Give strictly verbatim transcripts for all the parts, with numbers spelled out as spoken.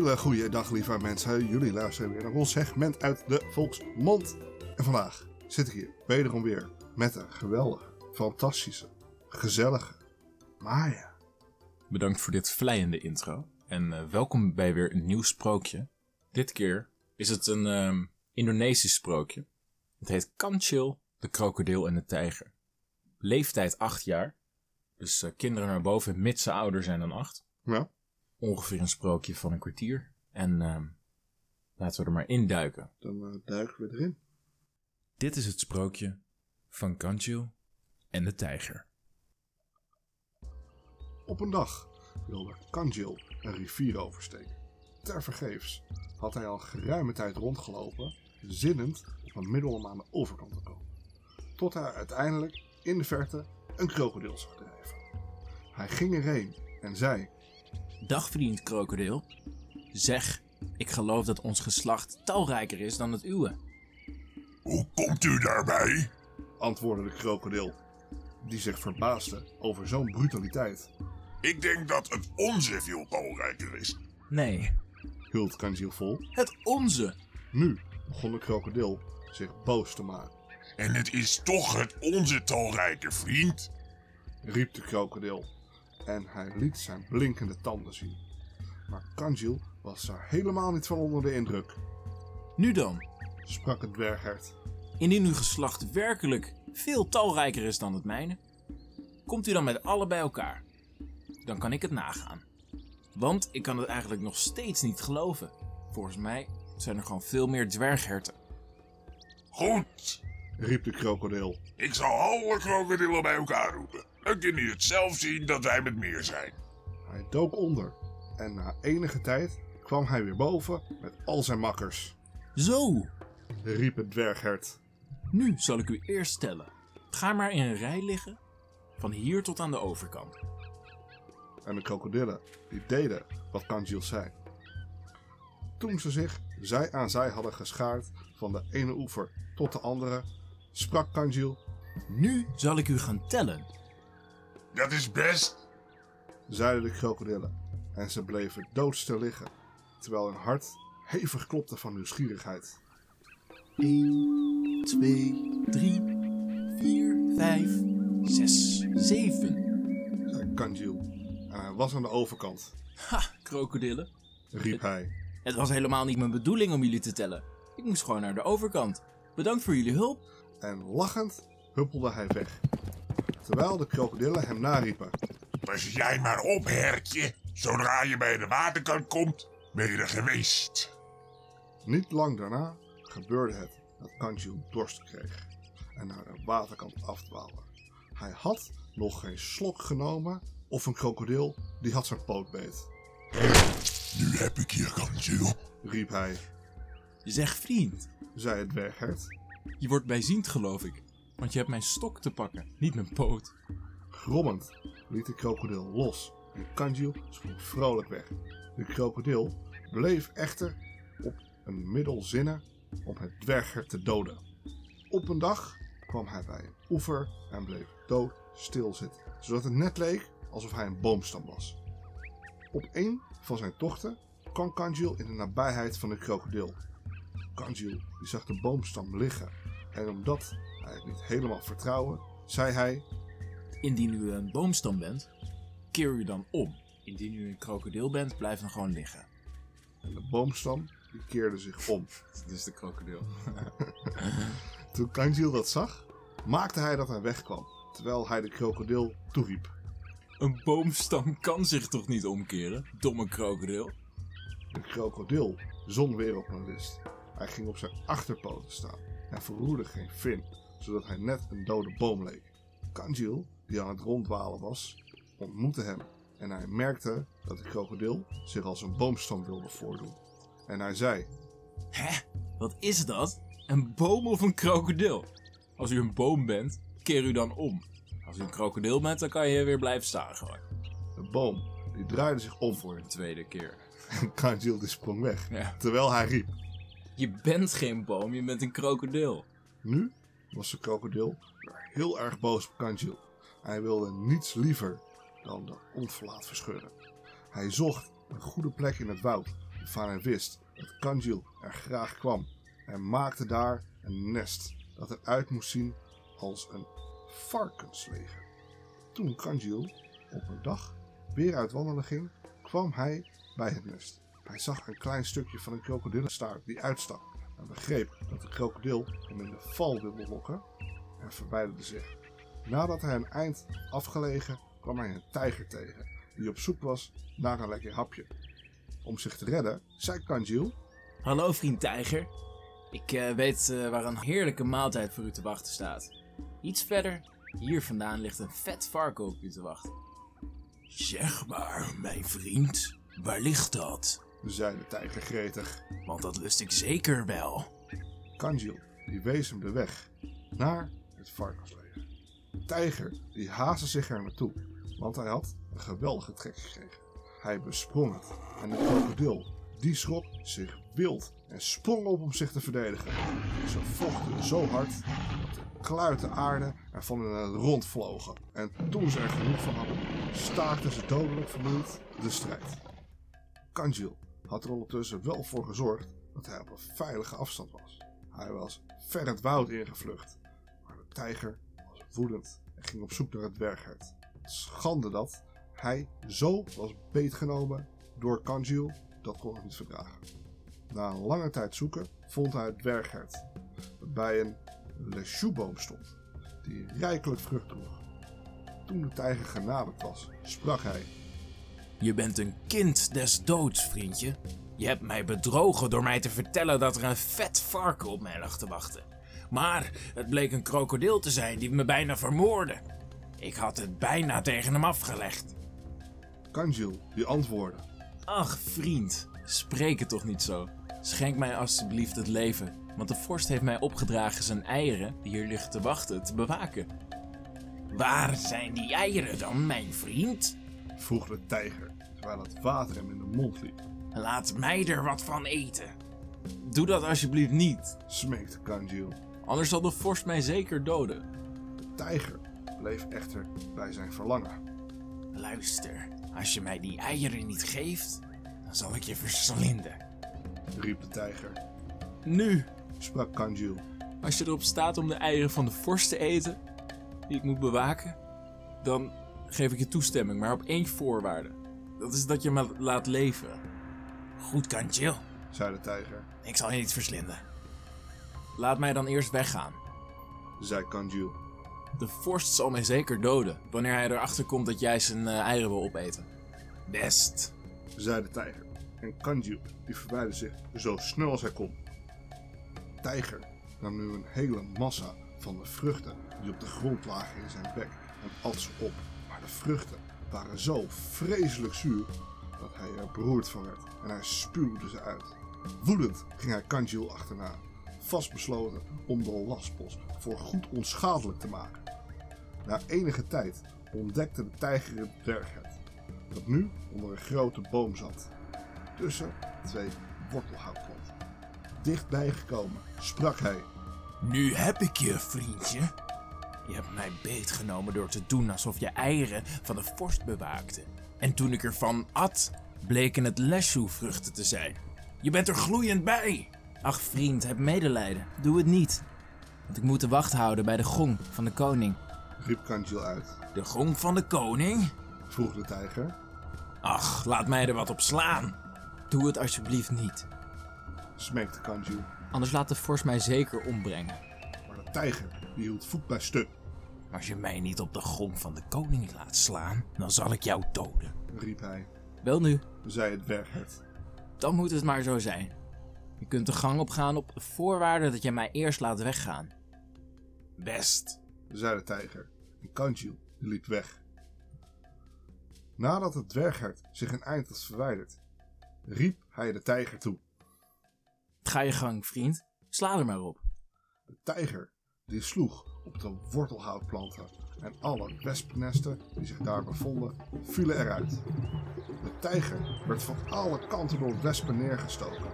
hele goede dag, lieve mensen. Jullie luisteren weer naar ons segment uit de Volksmond. En vandaag zit ik hier wederom weer met een geweldige, fantastische, gezellige Maya. Bedankt voor dit vleiende intro. En uh, welkom bij weer een nieuw sprookje. Dit keer is het een um, Indonesisch sprookje. Het heet Kancil, de krokodil en de tijger. Leeftijd acht jaar. Dus uh, kinderen naar boven, mits ze ouder zijn dan acht. Ja. Ongeveer een sprookje van een kwartier. En uh, laten we er maar induiken. Dan uh, duiken we erin. Dit is het sprookje van Kancil en de tijger. Op een dag wilde Kancil een rivier oversteken. Tevergeefs had hij al geruime tijd rondgelopen, zinnend op een middel om aan de overkant te komen. Tot hij uiteindelijk in de verte een krokodil zag drijven. Hij ging erheen en zei: Dag vriend krokodil. Zeg, ik geloof dat ons geslacht talrijker is dan het uwe. Hoe komt u daarbij? Antwoordde de krokodil, die zich verbaasde over zo'n brutaliteit. Ik denk dat het onze veel talrijker is. Nee, Hield Kancil vol. het onze. Nu begon de krokodil zich boos te maken. En het is toch het onze talrijker, vriend? Riep de krokodil en hij liet zijn blinkende tanden zien. Maar Kancil was daar helemaal niet van onder de indruk, Nu dan, sprak het dwerghert. indien uw geslacht werkelijk veel talrijker is dan het mijne, komt u dan met alle bij elkaar. Dan kan ik het nagaan. Want ik kan het eigenlijk nog steeds niet geloven. Volgens mij zijn er gewoon veel meer dwergherten. Goed, Riep de krokodil. ik zal alle krokodillen bij elkaar roepen. Dan kun je het zelf zien dat wij met meer zijn. Hij dook onder en na enige tijd kwam hij weer boven met al zijn makkers. Zo, Riep het dwerghert. nu zal ik u eerst stellen. Ga maar in een rij liggen, van hier tot aan de overkant. En de krokodillen die deden wat Kancil zei. Toen ze zich zij aan zij hadden geschaard van de ene oever tot de andere, sprak Kancil: Nu zal ik u gaan tellen. Dat is best. zeiden de krokodillen. En ze bleven doodstil liggen, terwijl hun hart hevig klopte van nieuwsgierigheid. één, twee, drie, vier, vijf, zes, zeven. Zei Kancil. En hij was aan de overkant, Ha, krokodillen. riep hij. Het was helemaal niet mijn bedoeling om jullie te tellen. Ik moest gewoon naar de overkant. Bedankt voor jullie hulp. En lachend huppelde hij weg, terwijl de krokodillen hem nariepen. Pas jij maar op, hertje. Zodra je bij de waterkant komt, ben je er geweest. Niet lang daarna gebeurde het dat Kancil dorst kreeg en naar de waterkant afdwaalde. Hij had nog geen slok genomen of een krokodil die had zijn poot beet. Nu heb ik je, Kancil. Riep hij, Zeg vriend, zei het dwerghert. je wordt bijziend geloof ik. Want je hebt mijn stok te pakken, niet mijn poot. Grommend liet de krokodil los en Kancil sprong vrolijk weg. De krokodil bleef echter op een middel zinnen om het dwerghert te doden. Op een dag kwam hij bij een oever en bleef dood stil zitten, zodat het net leek alsof hij een boomstam was. Op een van zijn tochten kwam Kancil in de nabijheid van de krokodil. Kancil die zag de boomstam liggen en omdat hij het niet helemaal vertrouwde, zei hij: Indien u een boomstam bent, keer u dan om. Indien u een krokodil bent, blijf dan gewoon liggen. En de boomstam die keerde zich om. Dit is de krokodil. Toen Kancil dat zag, maakte hij dat hij wegkwam, terwijl hij de krokodil toeriep. Een boomstam kan zich toch niet omkeren, domme krokodil? De krokodil zon weer op een list. Hij ging op zijn achterpoten staan en verroerde geen vin, zodat hij net een dode boom leek. Kancil, die aan het ronddwalen was, ontmoette hem en hij merkte dat de krokodil zich als een boomstam wilde voordoen. En hij zei: Hè? Wat is dat? Een boom of een krokodil? Als u een boom bent, keer u dan om. Als u een krokodil bent, dan kan je weer blijven staan gewoon. De boom die draaide zich om voor hem. De tweede keer. En Kancil die sprong weg, Ja. terwijl hij riep. Je bent geen boom, je bent een krokodil. Nu was de krokodil weer heel erg boos op Kancil. Hij wilde niets liever dan de ontverlaat verscheuren. Hij zocht een goede plek in het woud waarvan hij wist dat Kanjil er graag kwam en maakte daar een nest dat eruit moest zien als een varkensleger. Toen Kanjil op een dag weer uit wandelen ging, kwam hij bij het nest. Hij zag een klein stukje van een krokodillenstaart die uitstak en begreep dat de krokodil hem in de val wilde lokken en verwijderde zich. Nadat hij een eind afgelegen kwam hij een tijger tegen die op zoek was naar een lekker hapje. Om zich te redden zei Kanjil: Hallo vriend tijger. Ik uh, weet uh, waar een heerlijke maaltijd voor u te wachten staat. Iets verder, hier vandaan ligt een vet varken op u te wachten. Zeg maar, mijn vriend, waar ligt dat? zei de tijger gretig. Want dat lust ik zeker wel. Kanjil die wees hem de weg naar het varkensleger. De tijger die haastte zich er naartoe, want hij had een geweldige trek gekregen. Hij besprong het en de krokodil die schrok zich wild en sprong op om zich te verdedigen. Ze vochten zo hard dat de kluiten aarde ervan in het rond vlogen. En toen ze er genoeg van hadden, staakten ze dodelijk vermoeid de strijd. Kanjil had er ondertussen wel voor gezorgd dat hij op een veilige afstand was. Hij was ver het woud ingevlucht, maar de tijger was woedend en ging op zoek naar het dwerghert. Schande dat hij zo was beetgenomen door Kanjil, dat kon hij niet verdragen. Na een lange tijd zoeken vond hij het dwerghert, dat bij een leshoeboom stond, die rijkelijk vrucht droeg. Toen de tijger genaderd was, sprak hij: Je bent een kind des doods, vriendje. Je hebt mij bedrogen door mij te vertellen dat er een vet varken op mij lag te wachten. Maar het bleek een krokodil te zijn die me bijna vermoordde. Ik had het bijna tegen hem afgelegd. Kanjil die antwoordde: Ach, vriend, spreek het toch niet zo. Schenk mij alstublieft het leven, want de vorst heeft mij opgedragen zijn eieren, die hier liggen te wachten, te bewaken. Waar zijn die eieren dan, mijn vriend? vroeg de tijger, terwijl het water hem in de mond liep. Laat mij er wat van eten. Doe dat alsjeblieft niet, Smeekte Kanjil. anders zal de vorst mij zeker doden. De tijger bleef echter bij zijn verlangen. Luister, als je mij die eieren niet geeft, dan zal ik je verslinden. Riep de tijger. Nu, Sprak Kanjil. als je erop staat om de eieren van de vorst te eten, die ik moet bewaken, dan geef ik je toestemming, maar op één voorwaarde. Dat is dat je me laat leven. Goed, Kanjil. Zei de tijger. Ik zal je niet verslinden. Laat mij dan eerst weggaan. Zei Kanjil. De vorst zal mij zeker doden, wanneer hij erachter komt dat jij zijn uh, eieren wil opeten. Best. Zei de tijger. En Kanjil die verwijderde zich zo snel als hij kon. De tijger nam nu een hele massa van de vruchten die op de grond lagen in zijn bek en at ze op. Maar de vruchten waren zo vreselijk zuur dat hij er beroerd van werd en hij spuwde ze uit. Woedend ging hij Kanjil achterna, vastbesloten om de lastbos voor goed onschadelijk te maken. Na enige tijd ontdekte de tijger het dwerghert, dat nu onder een grote boom zat, tussen twee wortelhoutplanten. Dichtbij gekomen sprak hij: Nu heb ik je, vriendje. Je hebt mij beetgenomen door te doen alsof je eieren van de vorst bewaakte. En toen ik ervan at, bleken het leshoe-vruchten te zijn. Je bent er gloeiend bij. Ach vriend, heb medelijden. Doe het niet. Want ik moet de wacht houden bij de gong van de koning. riep Kanjil uit. De gong van de koning? Vroeg de tijger. Ach, laat mij er wat op slaan. Doe het alsjeblieft niet. Smeekte Kanjil. Anders laat de vorst mij zeker ombrengen. Maar de tijger die hield voet bij stuk, Als je mij niet op de gong van de koning laat slaan, dan zal ik jou doden. riep hij. Wel nu, Zei het dwerghert. dan moet het maar zo zijn. Je kunt de gang opgaan op voorwaarde dat je mij eerst laat weggaan. Best. Zei de tijger. En Kanjil die liep weg. Nadat het dwerghert zich een eind had verwijderd, riep hij de tijger toe. Ga je gang, vriend. Sla er maar op. De tijger die sloeg op de wortelhoutplanten en alle wespennesten die zich daar bevonden vielen eruit. De tijger werd van alle kanten door wespen neergestoken.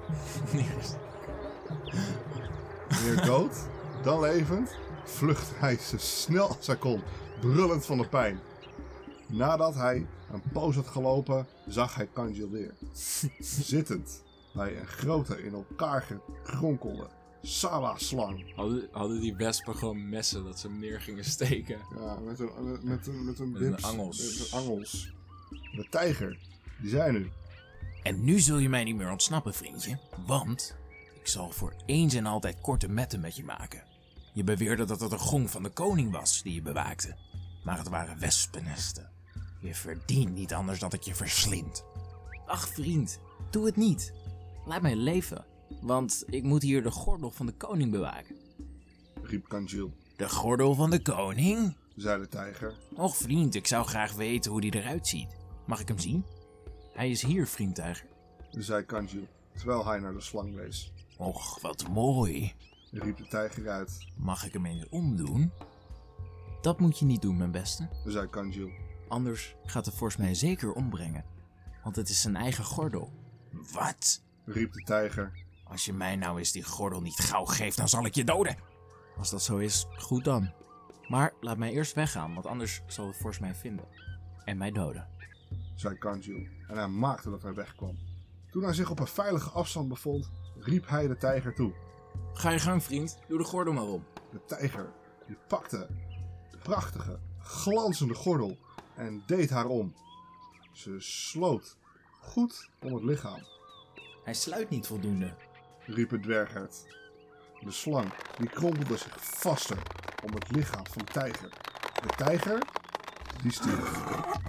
Meer dood dan levend vluchtte hij zo snel als hij kon, brullend van de pijn. Nadat hij een poos had gelopen, zag hij Kanjil weer. Zittend bij een grote in elkaar gekronkelde Sala-slang. Hadden, hadden die wespen gewoon messen dat ze hem neer gingen steken? Ja, met een, met een, met een, Met een bips, angels. Met een angels. De tijger, die zijn nu. En nu zul je mij niet meer ontsnappen, vriendje. Want ik zal voor eens en altijd korte metten met je maken. Je beweerde dat het een gong van de koning was die je bewaakte. Maar het waren wespennesten. Je verdient niet anders dan dat je verslindt. Ach vriend, doe het niet. Laat mij leven. Want ik moet hier de gordel van de koning bewaken. Riep Kanjil, De gordel van de koning? zei de tijger. Och vriend, ik zou graag weten hoe die eruit ziet. Mag ik hem zien? Hij is hier, vriend tijger. Zei Kanjil, terwijl hij naar de slang wees. Och, wat mooi. Riep de tijger uit, Mag ik hem eens omdoen? Dat moet je niet doen, mijn beste. zei Kanjil. Anders gaat de vorst mij zeker ombrengen. Want het is zijn eigen gordel. Wat? Riep de tijger. Als je mij nou eens die gordel niet gauw geeft, dan zal ik je doden. Als dat zo is, goed dan. Maar laat mij eerst weggaan, want anders zal de vorst mij vinden. En mij doden. Zei Kanjil, en hij maakte dat hij wegkwam. Toen hij zich op een veilige afstand bevond, riep hij de tijger toe. Ga je gang, vriend. Doe de gordel maar om. De tijger die pakte de prachtige, glanzende gordel en deed haar om. Ze sloot goed om het lichaam, Hij sluit niet voldoende. riep het dwerghert. De slang die kronkelde zich vaster om het lichaam van de tijger. De tijger die stierf.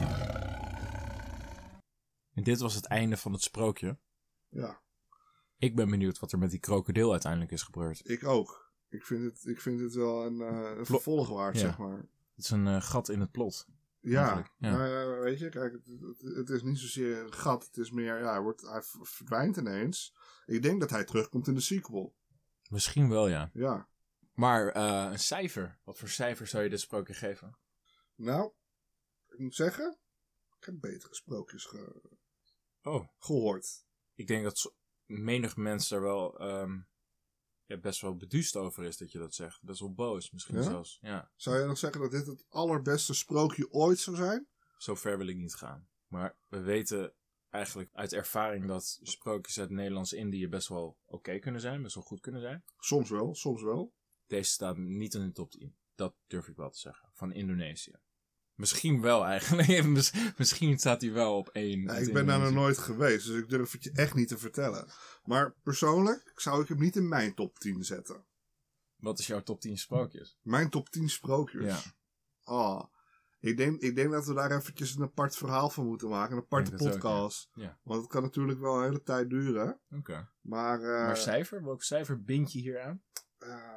En dit was het einde van het sprookje. Ja, Ik ben benieuwd wat er met die krokodil uiteindelijk is gebeurd. ik ook. Ik vind het, ik vind het wel een, uh, een vervolg waard, Ja. zeg maar. Het is een uh, gat in het plot. Ja, Eigenlijk, ja. nou, uh, weet je, kijk, het, het, het is niet zozeer een gat. Het is meer, ja, hij, wordt, hij verdwijnt ineens. Ik denk dat hij terugkomt in de sequel. Misschien wel, ja. Ja. Maar uh, een cijfer. Wat voor cijfer zou je dit sprookje geven? Nou, ik moet zeggen, ik heb betere sprookjes ge- Oh. gehoord. Ik denk dat zo- menig mens daar wel um, ja, best wel beduust over is dat je dat zegt. Best wel boos misschien Ja? zelfs. Ja. Zou je nog zeggen dat dit het allerbeste sprookje ooit zou zijn? Zo ver wil ik niet gaan. Maar we weten eigenlijk uit ervaring dat sprookjes uit Nederlands-Indië best wel oké kunnen zijn. Best wel goed kunnen zijn. Soms wel, soms wel. Deze staat niet in de top tien. Dat durf ik wel te zeggen. Van Indonesië. Misschien wel eigenlijk. Miss- Misschien staat hij wel op één. Ja, uit ik ben daar nog Indonesië. nooit geweest, dus ik durf het je echt niet te vertellen. Maar persoonlijk zou ik hem niet in mijn top tien zetten. Wat is jouw top tien sprookjes? Mijn top tien sprookjes. Ja. Ah, ik denk, ik denk dat we daar eventjes een apart verhaal van moeten maken. Een aparte Ik denk dat ook, podcast. ja. Ja. Want het kan natuurlijk wel een hele tijd duren. Oké. Maar, uh, Maar cijfer? Welk cijfer bind je hier aan? uh,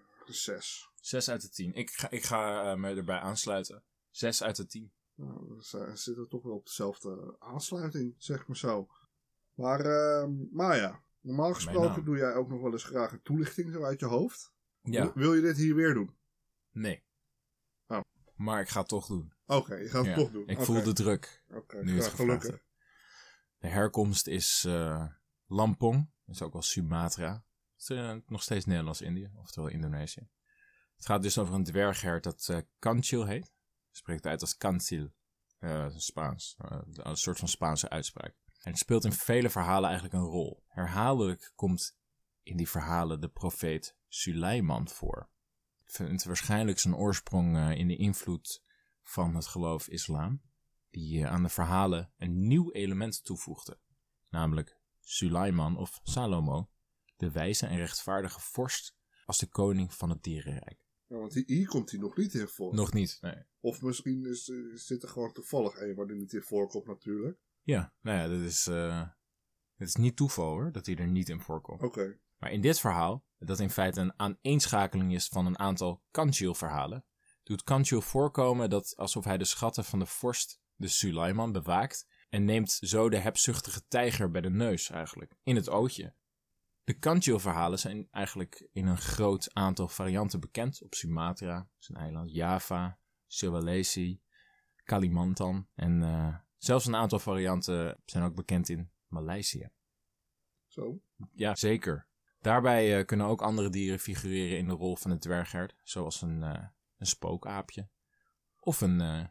zes. zes uit de tien. Ik ga, ik ga uh, me erbij aansluiten. zes uit de tien. Nou, dan z- zitten we toch wel op dezelfde aansluiting, zeg maar zo. Maar, uh, maar ja, normaal gesproken naam. doe jij ook nog wel eens graag een toelichting zo uit je hoofd. Ja. Wil, wil je dit hier weer doen? Nee. Oh. Maar ik ga het toch doen. Oké, je gaat Ja, het toch doen. Ik Oké. voel de druk. Oké, Nu het ja, gevraagd gelukkig. heb. De herkomst is uh, Lampong. Dat is ook wel Sumatra. Het is uh, nog steeds Nederlands-Indië, oftewel Indonesië. Het gaat dus over een dwerghert dat uh, Kancil heet. Spreekt uit als Kancil. Uh, Spaans. Uh, een soort van Spaanse uitspraak. En het speelt in vele verhalen eigenlijk een rol. Herhaaldelijk komt in die verhalen de profeet Suleiman voor. Vindt waarschijnlijk zijn oorsprong uh, in de invloed van het geloof islam, die uh, aan de verhalen een nieuw element toevoegde. Namelijk Suleiman of Salomo, de wijze en rechtvaardige vorst als de koning van het dierenrijk. Ja, want hier, hier komt hij nog niet in voor. Nog niet, nee. Of misschien is, is dit er gewoon toevallig een waar die niet in voorkomt natuurlijk. Ja, nou ja, dat is, uh, dat is niet toeval hoor, dat hij er niet in voorkomt. Oké. Okay. Maar in dit verhaal, dat in feite een aaneenschakeling is van een aantal Kancil-verhalen, doet Kancil voorkomen dat alsof hij de schatten van de vorst, de Suleiman, bewaakt en neemt zo de hebzuchtige tijger bij de neus eigenlijk, in het ootje. De Kancil-verhalen zijn eigenlijk in een groot aantal varianten bekend op Sumatra, zijn eiland Java, Sulawesi, Kalimantan en uh, zelfs een aantal varianten zijn ook bekend in Maleisië. Zo? Ja, zeker. Daarbij uh, kunnen ook andere dieren figureren in de rol van het dwerghert, zoals een, uh, een spookaapje of een uh,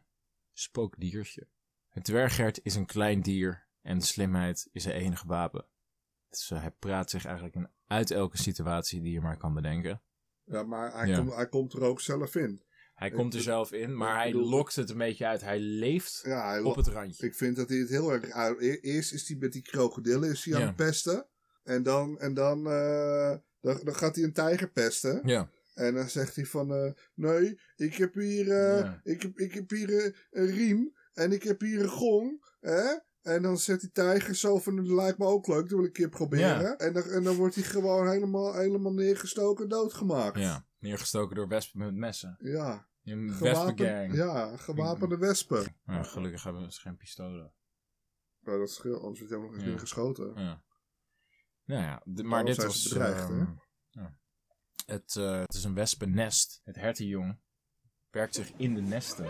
spookdiertje. Het dwerghert is een klein dier en slimheid is zijn enige wapen. Dus uh, hij praat zich eigenlijk in uit elke situatie die je maar kan bedenken. Ja, maar hij, Ja. Komt, hij komt er ook zelf in. Hij Ik komt er bedoel- zelf in, maar ik hij bedoel- lokt het een beetje uit. Hij leeft Ja, hij op lo- het randje. Ik vind dat hij het heel erg uit... E- Eerst is hij met die krokodillen is hij aan Ja. het pesten. En dan, en dan, eh, dan, dan gaat hij een tijger pesten. Ja, En dan zegt hij van... eh, nee, ik heb hier, eh, Ja. ik heb, ik heb hier eh, een riem. En ik heb hier een gong. Hè? En dan zet die tijger zo van... Dat lijkt me ook leuk, dat wil ik een keer proberen. Ja. En, dan, en dan wordt hij gewoon helemaal, helemaal neergestoken en doodgemaakt. ja. Neergestoken door wespen met messen. Ja. Een Gewapen, wespengang. ja, gewapende wespen. Ja, gelukkig hebben we geen pistolen. Nou, dat scheelt, anders wordt helemaal geen Ja. keer geschoten. Ja. Nou ja, d- maar Daarom dit zijn was... ze bedreigd, ehm, hè? ja. Het, uh, het is een wespennest. Het hertenjong werkt zich in de nesten.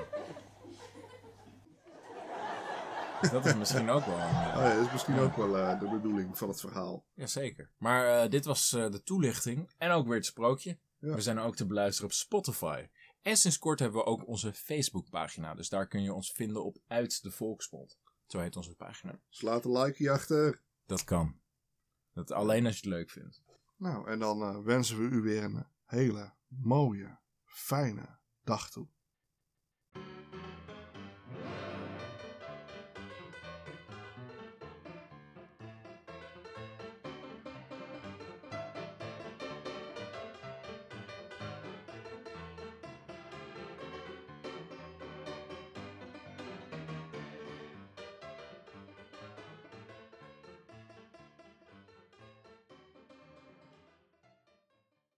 Dus dat is misschien ook wel een... uh, Oh ja, dat is misschien ook wel uh, de bedoeling van het verhaal. Jazeker. Maar uh, dit was uh, de toelichting en ook weer het sprookje. Ja. We zijn ook te beluisteren op Spotify. En sinds kort hebben we ook onze Facebookpagina. Dus daar kun je ons vinden op Uit de Volksmond. Zo heet onze pagina. Dus laat een likeje achter. Dat kan. Dat alleen als je het leuk vindt. Nou, en dan uh, wensen we u weer een hele mooie, fijne dag toe.